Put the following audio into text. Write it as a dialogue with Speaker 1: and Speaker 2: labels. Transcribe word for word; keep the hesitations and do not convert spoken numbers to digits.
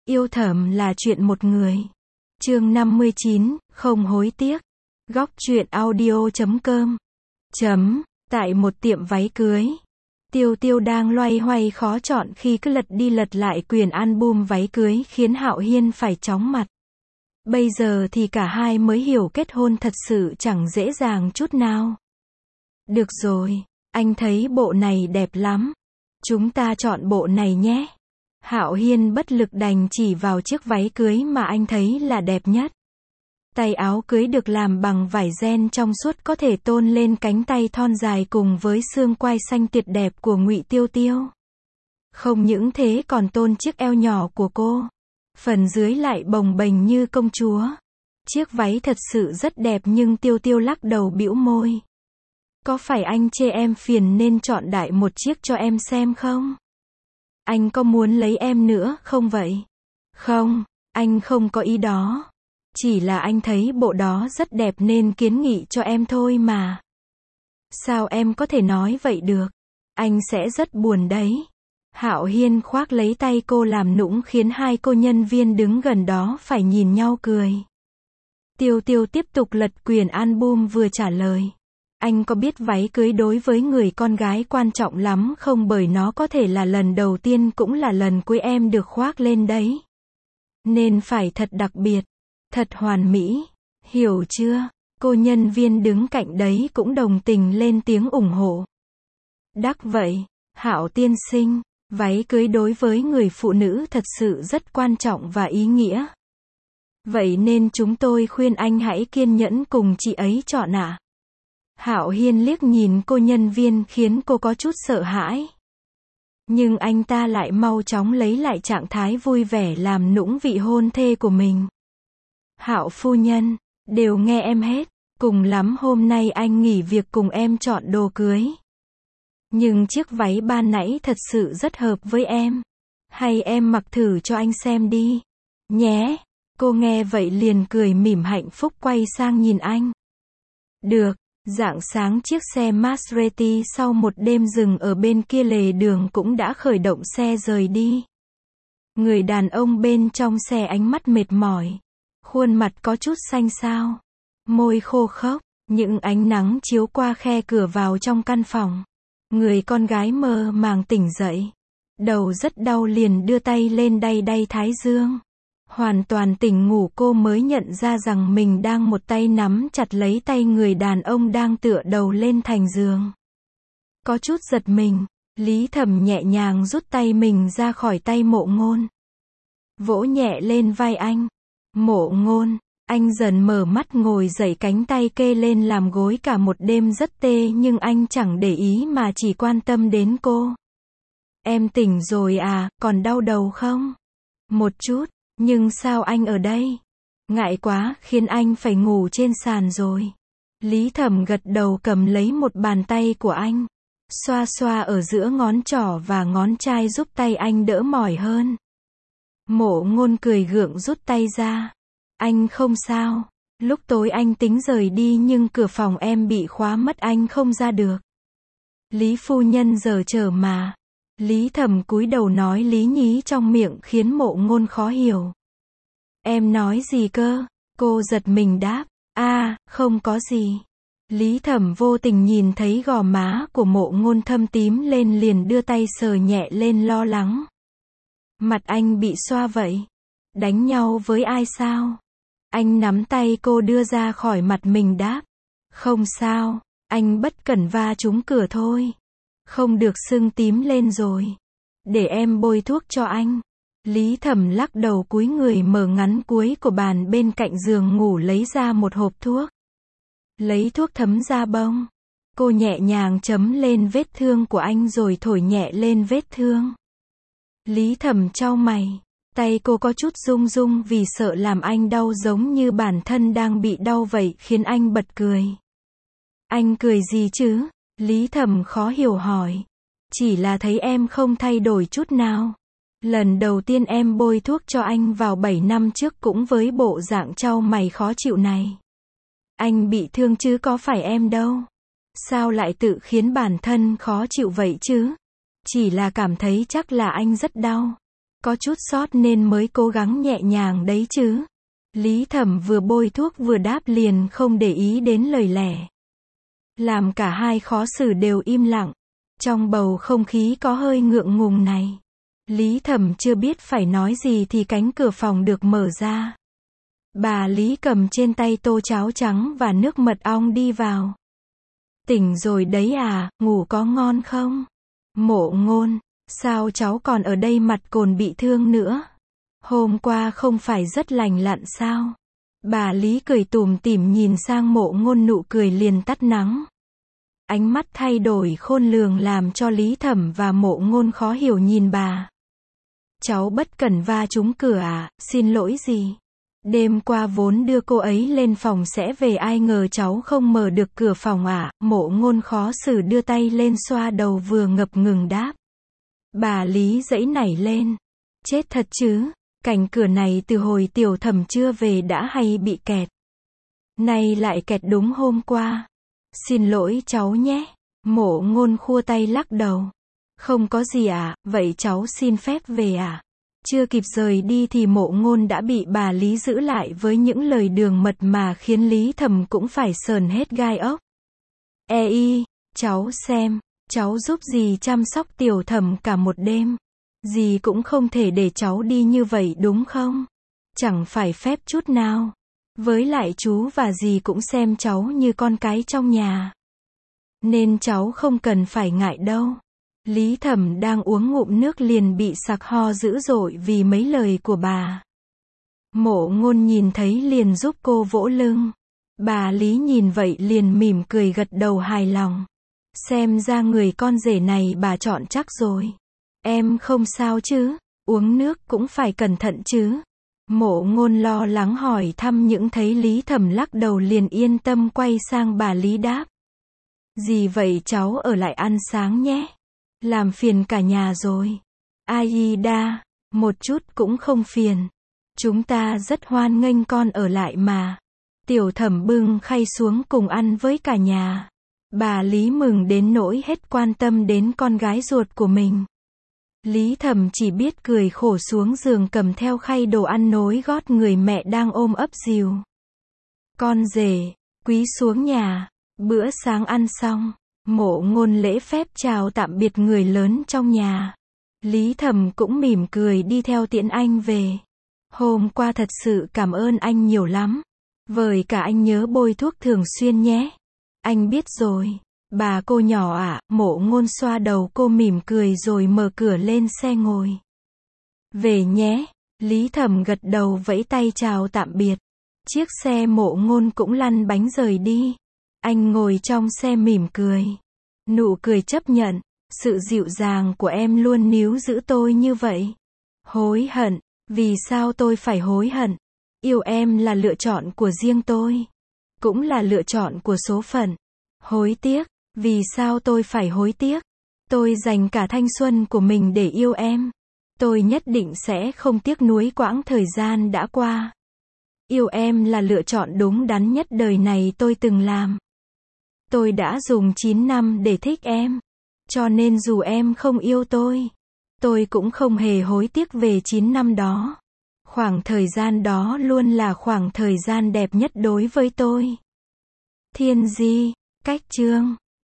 Speaker 1: Yêu thầm là chuyện một người. Chương năm mươi chín, không hối tiếc. Góc truyện audio chấm com. Chấm, tại một tiệm váy cưới. Tiêu Tiêu đang loay hoay khó chọn khi cứ lật đi lật lại quyển album váy cưới khiến Hạo Hiên phải chóng mặt. Bây giờ thì cả hai mới hiểu kết hôn thật sự chẳng dễ dàng chút nào. Được rồi, anh thấy bộ này đẹp lắm. Chúng ta chọn bộ này nhé. Hạo Hiên bất lực đành chỉ vào chiếc váy cưới mà anh thấy là đẹp nhất. Tay áo cưới được làm bằng vải ren trong suốt có thể tôn lên cánh tay thon dài cùng với xương quai xanh tuyệt đẹp của Ngụy Tiêu Tiêu. Không những thế còn tôn chiếc eo nhỏ của cô. Phần dưới lại bồng bềnh như công chúa. Chiếc váy thật sự rất đẹp nhưng Tiêu Tiêu lắc đầu bĩu môi. Có phải anh chê em phiền nên chọn đại một chiếc cho em xem không? Anh có muốn lấy em nữa không vậy? Không, anh không có ý đó. Chỉ là anh thấy bộ đó rất đẹp nên kiến nghị cho em thôi mà. Sao em có thể nói vậy được? Anh sẽ rất buồn đấy. Hạo Hiên khoác lấy tay cô làm nũng khiến hai cô nhân viên đứng gần đó phải nhìn nhau cười. Tiêu Tiêu tiếp tục lật quyển album vừa trả lời. Anh có biết váy cưới đối với người con gái quan trọng lắm không, bởi nó có thể là lần đầu tiên cũng là lần cuối em được khoác lên đấy. Nên phải thật đặc biệt, thật hoàn mỹ, hiểu chưa? Cô nhân viên đứng cạnh đấy cũng đồng tình lên tiếng ủng hộ. Đắc vậy, Hạo tiên sinh, váy cưới đối với người phụ nữ thật sự rất quan trọng và ý nghĩa. Vậy nên chúng tôi khuyên anh hãy kiên nhẫn cùng chị ấy chọn ạ. À. Hạo Hiên liếc nhìn cô nhân viên khiến cô có chút sợ hãi. Nhưng anh ta lại mau chóng lấy lại trạng thái vui vẻ làm nũng vị hôn thê của mình. Hạo phu nhân, đều nghe em hết, cùng lắm hôm nay anh nghỉ việc cùng em chọn đồ cưới. Nhưng chiếc váy ban nãy thật sự rất hợp với em. Hay em mặc thử cho anh xem đi. Nhé. Cô nghe vậy liền cười mỉm hạnh phúc quay sang nhìn anh. Được. Rạng sáng chiếc xe Maserati sau một đêm dừng ở bên kia lề đường cũng đã khởi động xe rời đi. Người đàn ông bên trong xe ánh mắt mệt mỏi. Khuôn mặt có chút xanh xao. Môi khô khốc, những ánh nắng chiếu qua khe cửa vào trong căn phòng. Người con gái mơ màng tỉnh dậy. Đầu rất đau liền đưa tay lên đay đay thái dương. Hoàn toàn tỉnh ngủ cô mới nhận ra rằng mình đang một tay nắm chặt lấy tay người đàn ông đang tựa đầu lên thành giường. Có chút giật mình, Lý Thẩm nhẹ nhàng rút tay mình ra khỏi tay Mộ Ngôn. Vỗ nhẹ lên vai anh. Mộ Ngôn, anh dần mở mắt ngồi dậy, cánh tay kê lên làm gối cả một đêm rất tê nhưng anh chẳng để ý mà chỉ quan tâm đến cô. Em tỉnh rồi à, còn đau đầu không? Một chút. Nhưng sao anh ở đây? Ngại quá, khiến anh phải ngủ trên sàn rồi. Lý Thẩm gật đầu cầm lấy một bàn tay của anh. Xoa xoa ở giữa ngón trỏ và ngón trai giúp tay anh đỡ mỏi hơn. Mộ Ngôn cười gượng rút tay ra. Anh không sao. Lúc tối anh tính rời đi nhưng cửa phòng em bị khóa mất, anh không ra được. Lý phu nhân giờ chờ mà. Lý Thẩm cúi đầu nói lý nhí trong miệng khiến Mộ Ngôn khó hiểu. Em nói gì cơ? Cô giật mình đáp. A, à, không có gì. Lý Thẩm vô tình nhìn thấy gò má của Mộ Ngôn thâm tím lên liền đưa tay sờ nhẹ lên lo lắng. Mặt anh bị xoa vậy? Đánh nhau với ai sao? Anh nắm tay cô đưa ra khỏi mặt mình đáp. Không sao, anh bất cẩn va trúng cửa thôi. Không được sưng tím lên rồi. Để em bôi thuốc cho anh. Lý Thẩm lắc đầu cúi người mở ngắn cuối của bàn bên cạnh giường ngủ lấy ra một hộp thuốc. Lấy thuốc thấm da bông. Cô nhẹ nhàng chấm lên vết thương của anh rồi thổi nhẹ lên vết thương. Lý Thẩm chau mày. Tay cô có chút rung rung vì sợ làm anh đau giống như bản thân đang bị đau vậy khiến anh bật cười. Anh cười gì chứ? Lý Thẩm khó hiểu hỏi. Chỉ là thấy em không thay đổi chút nào. Lần đầu tiên em bôi thuốc cho anh vào bảy năm trước cũng với bộ dạng chau mày khó chịu này. Anh bị thương chứ có phải em đâu. Sao lại tự khiến bản thân khó chịu vậy chứ? Chỉ là cảm thấy chắc là anh rất đau. Có chút sót nên mới cố gắng nhẹ nhàng đấy chứ. Lý Thẩm vừa bôi thuốc vừa đáp liền không để ý đến lời lẽ. Làm cả hai khó xử đều im lặng. Trong bầu không khí có hơi ngượng ngùng này. Lý Thẩm chưa biết phải nói gì thì cánh cửa phòng được mở ra. Bà Lý cầm trên tay tô cháo trắng và nước mật ong đi vào. Tỉnh rồi đấy à, ngủ có ngon không? Mộ Ngôn, sao cháu còn ở đây mặt cồn bị thương nữa? Hôm qua không phải rất lành lặn sao? Bà Lý cười tủm tỉm nhìn sang Mộ Ngôn, nụ cười liền tắt nắng. Ánh mắt thay đổi khôn lường làm cho Lý Thẩm và Mộ Ngôn khó hiểu nhìn bà. Cháu bất cẩn va trúng cửa à, xin lỗi gì? Đêm qua vốn đưa cô ấy lên phòng sẽ về, ai ngờ cháu không mở được cửa phòng à? Mộ Ngôn khó xử đưa tay lên xoa đầu vừa ngập ngừng đáp. Bà Lý giãy nảy lên. Chết thật chứ, cạnh cửa này từ hồi Tiểu Thẩm chưa về đã hay bị kẹt. Nay lại kẹt đúng hôm qua. Xin lỗi cháu nhé. Mộ Ngôn khua tay lắc đầu. Không có gì à, vậy cháu xin phép về à? Chưa kịp rời đi thì Mộ Ngôn đã bị bà Lý giữ lại với những lời đường mật mà khiến Lý Thẩm cũng phải sờn hết gai ốc. E y, cháu xem, cháu giúp dì chăm sóc Tiểu Thẩm cả một đêm. Dì cũng không thể để cháu đi như vậy đúng không? Chẳng phải phép chút nào. Với lại chú và dì cũng xem cháu như con cái trong nhà. Nên cháu không cần phải ngại đâu. Lý Thẩm đang uống ngụm nước liền bị sặc ho dữ dội vì mấy lời của bà. Mộ Ngôn nhìn thấy liền giúp cô vỗ lưng. Bà Lý nhìn vậy liền mỉm cười gật đầu hài lòng. Xem ra người con rể này bà chọn chắc rồi. Em không sao chứ, uống nước cũng phải cẩn thận chứ. Mộ Ngôn lo lắng hỏi thăm, những thấy Lý Thẩm lắc đầu liền yên tâm quay sang bà Lý đáp. Gì vậy cháu ở lại ăn sáng nhé. Làm phiền cả nhà rồi. Aida, một chút cũng không phiền. Chúng ta rất hoan nghênh con ở lại mà. Tiểu Thẩm bưng khay xuống cùng ăn với cả nhà. Bà Lý mừng đến nỗi hết quan tâm đến con gái ruột của mình. Lý Thẩm chỉ biết cười khổ xuống giường cầm theo khay đồ ăn nối gót người mẹ đang ôm ấp dìu. Con rể, quý xuống nhà. Bữa sáng ăn xong, Mộ Ngôn lễ phép chào tạm biệt người lớn trong nhà. Lý Thẩm cũng mỉm cười đi theo tiễn anh về. Hôm qua thật sự cảm ơn anh nhiều lắm. Với cả anh nhớ bôi thuốc thường xuyên nhé. Anh biết rồi. Bà cô nhỏ ạ, à, Mộ Ngôn xoa đầu cô mỉm cười rồi mở cửa lên xe ngồi. Về nhé. Lý Thẩm gật đầu vẫy tay chào tạm biệt. Chiếc xe Mộ Ngôn cũng lăn bánh rời đi. Anh ngồi trong xe mỉm cười. Nụ cười chấp nhận. Sự dịu dàng của em luôn níu giữ tôi như vậy. Hối hận. Vì sao tôi phải hối hận? Yêu em là lựa chọn của riêng tôi. Cũng là lựa chọn của số phận. Hối tiếc. Vì sao tôi phải hối tiếc? Tôi dành cả thanh xuân của mình để yêu em. Tôi nhất định sẽ không tiếc nuối quãng thời gian đã qua. Yêu em là lựa chọn đúng đắn nhất đời này tôi từng làm. Tôi đã dùng chín năm để thích em. Cho nên dù em không yêu tôi, tôi cũng không hề hối tiếc về chín năm đó. Khoảng thời gian đó luôn là khoảng thời gian đẹp nhất đối với tôi. Thiên Di, Cách Chương